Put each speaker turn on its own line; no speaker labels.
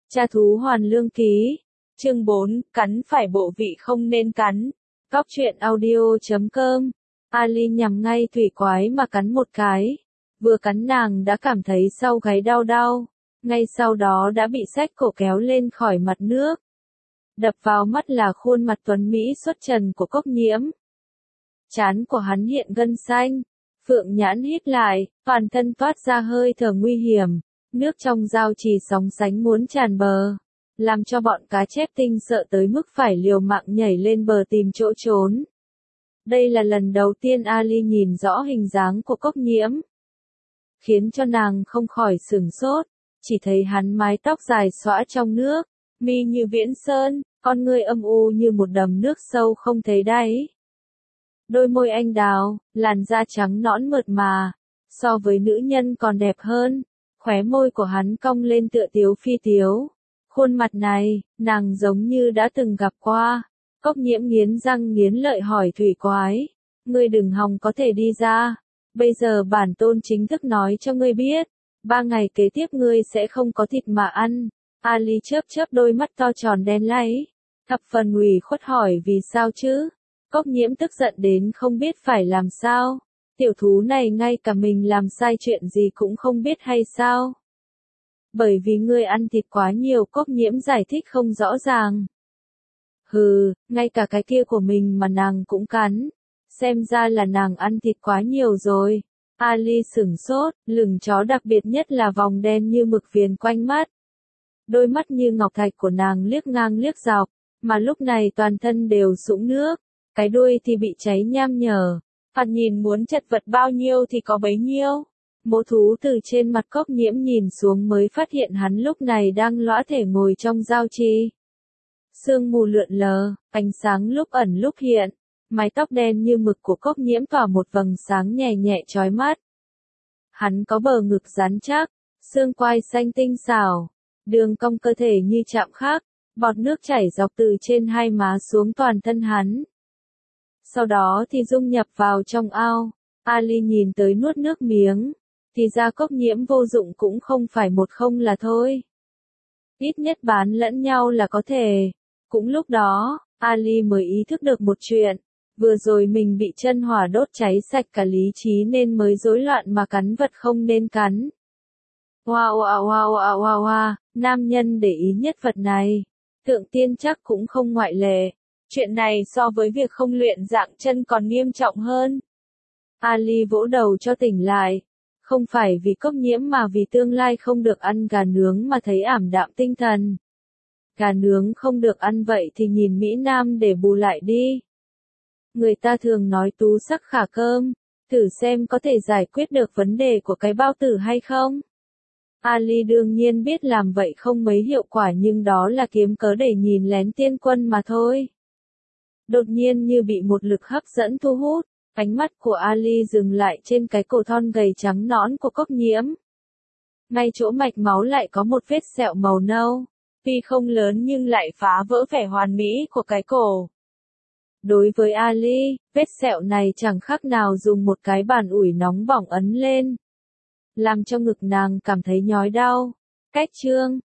Cha thú hoàn lương ký. Chương 4, cắn phải bộ vị không nên cắn. Góc truyện audio.com. Ali nhằm ngay thủy quái mà cắn một cái. Vừa cắn nàng đã cảm thấy sau gáy đau đau. Ngay sau đó đã bị xách cổ kéo lên khỏi mặt nước. Đập vào mắt là khuôn mặt tuấn Mỹ xuất trần của Cốc Nhiễm. Trán của hắn hiện gân xanh. Phượng nhãn hít lại, toàn thân toát ra hơi thở nguy hiểm. Nước trong giao trì sóng sánh muốn tràn bờ, làm cho bọn cá chép tinh sợ tới mức phải liều mạng nhảy lên bờ tìm chỗ trốn. Đây là lần đầu tiên Ali nhìn rõ hình dáng của Cốc Nhiễm, khiến cho nàng không khỏi sửng sốt, chỉ thấy hắn mái tóc dài xõa trong nước, mi như viễn sơn, con ngươi âm u như một đầm nước sâu không thấy đáy. Đôi môi anh đào, làn da trắng nõn mượt mà, so với nữ nhân còn đẹp hơn. Khóe môi của hắn cong lên tựa tiếu phi tiếu. Khuôn mặt này, nàng giống như đã từng gặp qua. Cốc Nhiễm nghiến răng nghiến lợi hỏi thủy quái. Ngươi đừng hòng có thể đi ra. Bây giờ bản tôn chính thức nói cho ngươi biết. 3 ngày kế tiếp ngươi sẽ không có thịt mà ăn. Ali chớp chớp đôi mắt to tròn đen láy. Thập phần ủy khuất hỏi vì sao chứ. Cốc Nhiễm tức giận đến không biết phải làm sao. Tiểu thú này ngay cả mình làm sai chuyện gì cũng không biết hay sao? Bởi vì ngươi ăn thịt quá nhiều, Cốc Nhiễm giải thích không rõ ràng. Hừ, ngay cả cái kia của mình mà nàng cũng cắn. Xem ra là nàng ăn thịt quá nhiều rồi. Ali sửng sốt, lửng chó đặc biệt nhất là vòng đen như mực viền quanh mắt. Đôi mắt như ngọc thạch của nàng liếc ngang liếc dọc, mà lúc này toàn thân đều sũng nước, cái đuôi thì bị cháy nham nhở. Phạt nhìn muốn chật vật bao nhiêu thì có bấy nhiêu. Mỗ thú từ trên mặt Cốc Nhiễm nhìn xuống mới phát hiện hắn lúc này đang lõa thể ngồi trong giao trì. Sương mù lượn lờ, ánh sáng lúc ẩn lúc hiện. Mái tóc đen như mực của Cốc Nhiễm tỏa một vầng sáng nhẹ nhẹ chói mắt. Hắn có bờ ngực rắn chắc, xương quai xanh tinh xảo, đường cong cơ thể như chạm khắc, bọt nước chảy dọc từ trên hai má xuống toàn thân hắn. Sau đó thì dung nhập vào trong ao. Ali nhìn tới nuốt nước miếng. Thì ra Cốc Nhiễm vô dụng cũng không phải một không là thôi. Ít nhất bán lẫn nhau là có thể. Cũng lúc đó, Ali mới ý thức được một chuyện. Vừa rồi mình bị chân hỏa đốt cháy sạch cả lý trí nên mới rối loạn mà cắn vật không nên cắn. Wow wow wow wow wow wow, nam nhân để ý nhất vật này. Thượng tiên chắc cũng không ngoại lệ. Chuyện này so với việc không luyện dạng chân còn nghiêm trọng hơn. Ali vỗ đầu cho tỉnh lại. Không phải vì Cốc Nhiễm mà vì tương lai không được ăn gà nướng mà thấy ảm đạm tinh thần. Gà nướng không được ăn vậy thì nhìn Mỹ Nam để bù lại đi. Người ta thường nói tú sắc khả cơm. Thử xem có thể giải quyết được vấn đề của cái bao tử hay không. Ali đương nhiên biết làm vậy không mấy hiệu quả nhưng đó là kiếm cớ để nhìn lén tiên quân mà thôi. Đột nhiên như bị một lực hấp dẫn thu hút, ánh mắt của Ali dừng lại trên cái cổ thon gầy trắng nõn của Cốc Nhiễm. Ngay chỗ mạch máu lại có một vết sẹo màu nâu, tuy không lớn nhưng lại phá vỡ vẻ hoàn mỹ của cái cổ. Đối với Ali, vết sẹo này chẳng khác nào dùng một cái bàn ủi nóng bỏng ấn lên, làm cho ngực nàng cảm thấy nhói đau. Cách chương